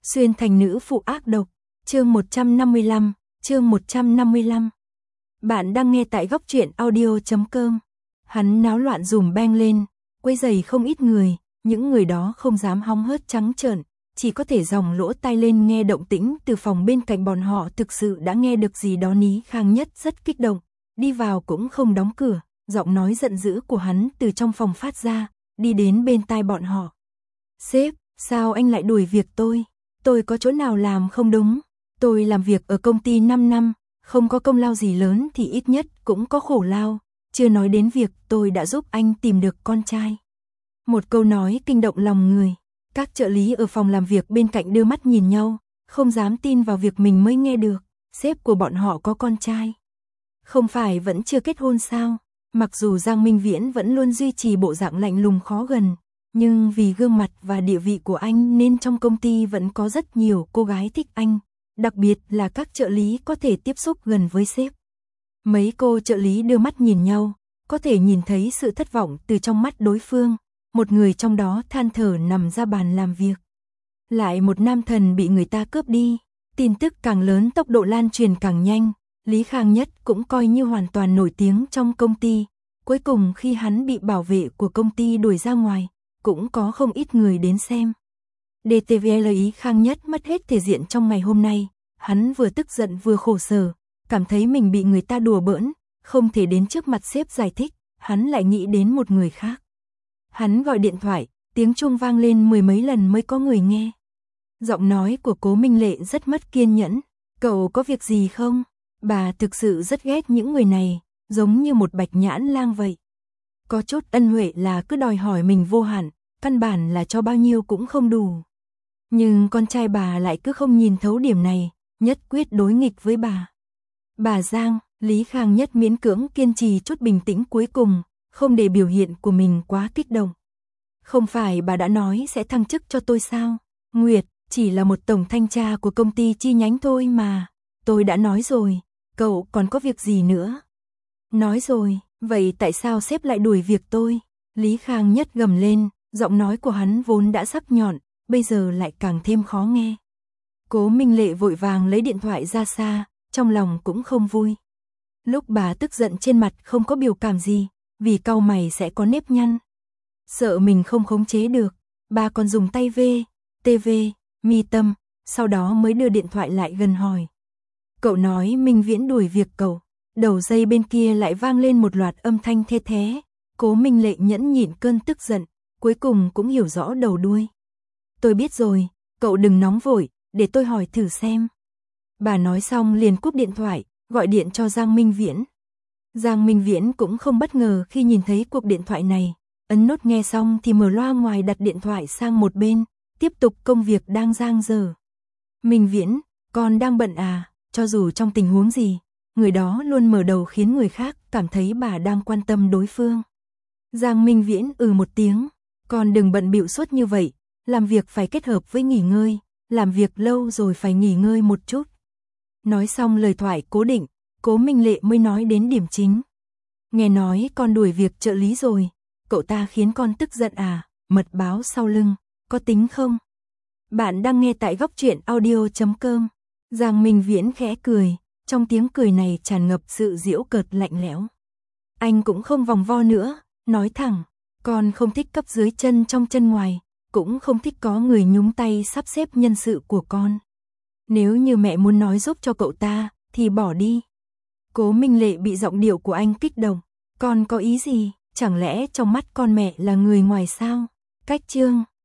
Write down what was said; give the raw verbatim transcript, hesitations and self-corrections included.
Xuyên thành nữ phụ ác độc, chương một trăm năm mươi lăm, chương một trăm năm mươi lăm. Bạn đang nghe tại góc truyện audio chấm com. Hắn náo loạn dùm beng lên, quấy rầy không ít người, những người đó không dám hóng hớt trắng trợn, chỉ có thể dòng lỗ tai lên nghe động tĩnh từ phòng bên cạnh bọn họ. Thực sự đã nghe được gì đó. Ní Khang Nhất rất kích động, đi vào cũng không đóng cửa, giọng nói giận dữ của hắn từ trong phòng phát ra, đi đến bên tai bọn họ. Sếp, sao anh lại đuổi việc tôi? Tôi có chỗ nào làm không đúng? Tôi làm việc ở công ty năm năm, không có công lao gì lớn thì ít nhất cũng có khổ lao, chưa nói đến việc tôi đã giúp anh tìm được con trai. Một câu nói kinh động lòng người, các trợ lý ở phòng làm việc bên cạnh đưa mắt nhìn nhau, không dám tin vào việc mình mới nghe được, sếp của bọn họ có con trai. Không phải vẫn chưa kết hôn sao? Mặc dù Giang Minh Viễn vẫn luôn duy trì bộ dạng lạnh lùng khó gần, nhưng vì gương mặt và địa vị của anh nên trong công ty vẫn có rất nhiều cô gái thích anh, đặc biệt là các trợ lý có thể tiếp xúc gần với sếp. Mấy cô trợ lý đưa mắt nhìn nhau, có thể nhìn thấy sự thất vọng từ trong mắt đối phương, một người trong đó than thở nằm ra bàn làm việc. Lại một nam thần bị người ta cướp đi, tin tức càng lớn tốc độ lan truyền càng nhanh, Lý Khang Nhất cũng coi như hoàn toàn nổi tiếng trong công ty, cuối cùng khi hắn bị bảo vệ của công ty đuổi ra ngoài, cũng có không ít người đến xem. đê tê vê Lý Khang Nhất mất hết thể diện trong ngày hôm nay, hắn vừa tức giận vừa khổ sở, cảm thấy mình bị người ta đùa bỡn, không thể đến trước mặt sếp giải thích, hắn lại nghĩ đến một người khác. Hắn gọi điện thoại, tiếng chuông vang lên mười mấy lần mới có người nghe. Giọng nói của Cố Minh Lệ rất mất kiên nhẫn, cậu có việc gì không? Bà thực sự rất ghét những người này, giống như một bạch nhãn lang vậy. Có chút ân huệ là cứ đòi hỏi mình vô hạn, căn bản là cho bao nhiêu cũng không đủ. Nhưng con trai bà lại cứ không nhìn thấu điểm này, nhất quyết đối nghịch với bà. Bà Giang, Lý Khang Nhất miễn cưỡng kiên trì chút bình tĩnh cuối cùng, không để biểu hiện của mình quá kích động. Không phải bà đã nói sẽ thăng chức cho tôi sao? Nguyệt, chỉ là một tổng thanh tra của công ty chi nhánh thôi mà. Tôi đã nói rồi, cậu còn có việc gì nữa? Nói rồi, vậy tại sao sếp lại đuổi việc tôi? Lý Khang Nhất gầm lên, giọng nói của hắn vốn đã sắc nhọn, bây giờ lại càng thêm khó nghe. Cố Minh Lệ vội vàng lấy điện thoại ra xa, trong lòng cũng không vui. Lúc bà tức giận trên mặt không có biểu cảm gì, vì cau mày sẽ có nếp nhăn. Sợ mình không khống chế được, bà còn dùng tay vê, tê vê, mi tâm, sau đó mới đưa điện thoại lại gần hỏi. Cậu nói Minh Viễn đuổi việc cậu. Đầu dây bên kia lại vang lên một loạt âm thanh thê thé. Cố Minh Lệ nhẫn nhịn cơn tức giận, cuối cùng cũng hiểu rõ đầu đuôi. Tôi biết rồi, cậu đừng nóng vội, để tôi hỏi thử xem. Bà nói xong liền cúp điện thoại, gọi điện cho Giang Minh Viễn. Giang Minh Viễn cũng không bất ngờ khi nhìn thấy cuộc điện thoại này, ấn nốt nghe xong thì mở loa ngoài đặt điện thoại sang một bên, tiếp tục công việc đang dang dở. Minh Viễn, con đang bận à? Cho dù trong tình huống gì, người đó luôn mở đầu khiến người khác cảm thấy bà đang quan tâm đối phương. Giang Minh Viễn ừ một tiếng, con đừng bận bịu suốt như vậy, làm việc phải kết hợp với nghỉ ngơi, làm việc lâu rồi phải nghỉ ngơi một chút. Nói xong lời thoại cố định, Cố Minh Lệ mới nói đến điểm chính. Nghe nói con đuổi việc trợ lý rồi, cậu ta khiến con tức giận à? Mật báo sau lưng, có tính không? Bạn đang nghe tại góc truyện audio chấm com. Giang Minh Viễn khẽ cười, trong tiếng cười này tràn ngập sự giễu cợt lạnh lẽo. Anh cũng không vòng vo nữa, nói thẳng, con không thích cấp dưới chân trong chân ngoài, cũng không thích có người nhúng tay sắp xếp nhân sự của con. Nếu như mẹ muốn nói giúp cho cậu ta, thì bỏ đi. Cố Minh Lệ bị giọng điệu của anh kích động, con có ý gì? Chẳng lẽ trong mắt con mẹ là người ngoài sao? Cách chương